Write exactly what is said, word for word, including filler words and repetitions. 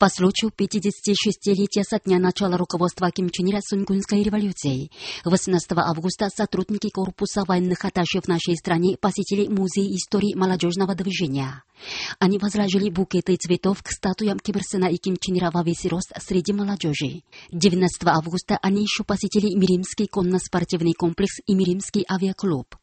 По случаю пятидесятишестилетия со дня начала руководства Ким Чен Ира Сунгунской революцией, восемнадцатого августа сотрудники корпуса военных атташе в нашей стране посетили Музей истории молодежного движения. Они возложили букеты цветов к статуям Ким Ир Сена и Ким Чен Ира во весь рост среди молодежи. девятнадцатого августа они еще посетили Миримский конно-спортивный комплекс и Миримский авиаклуб.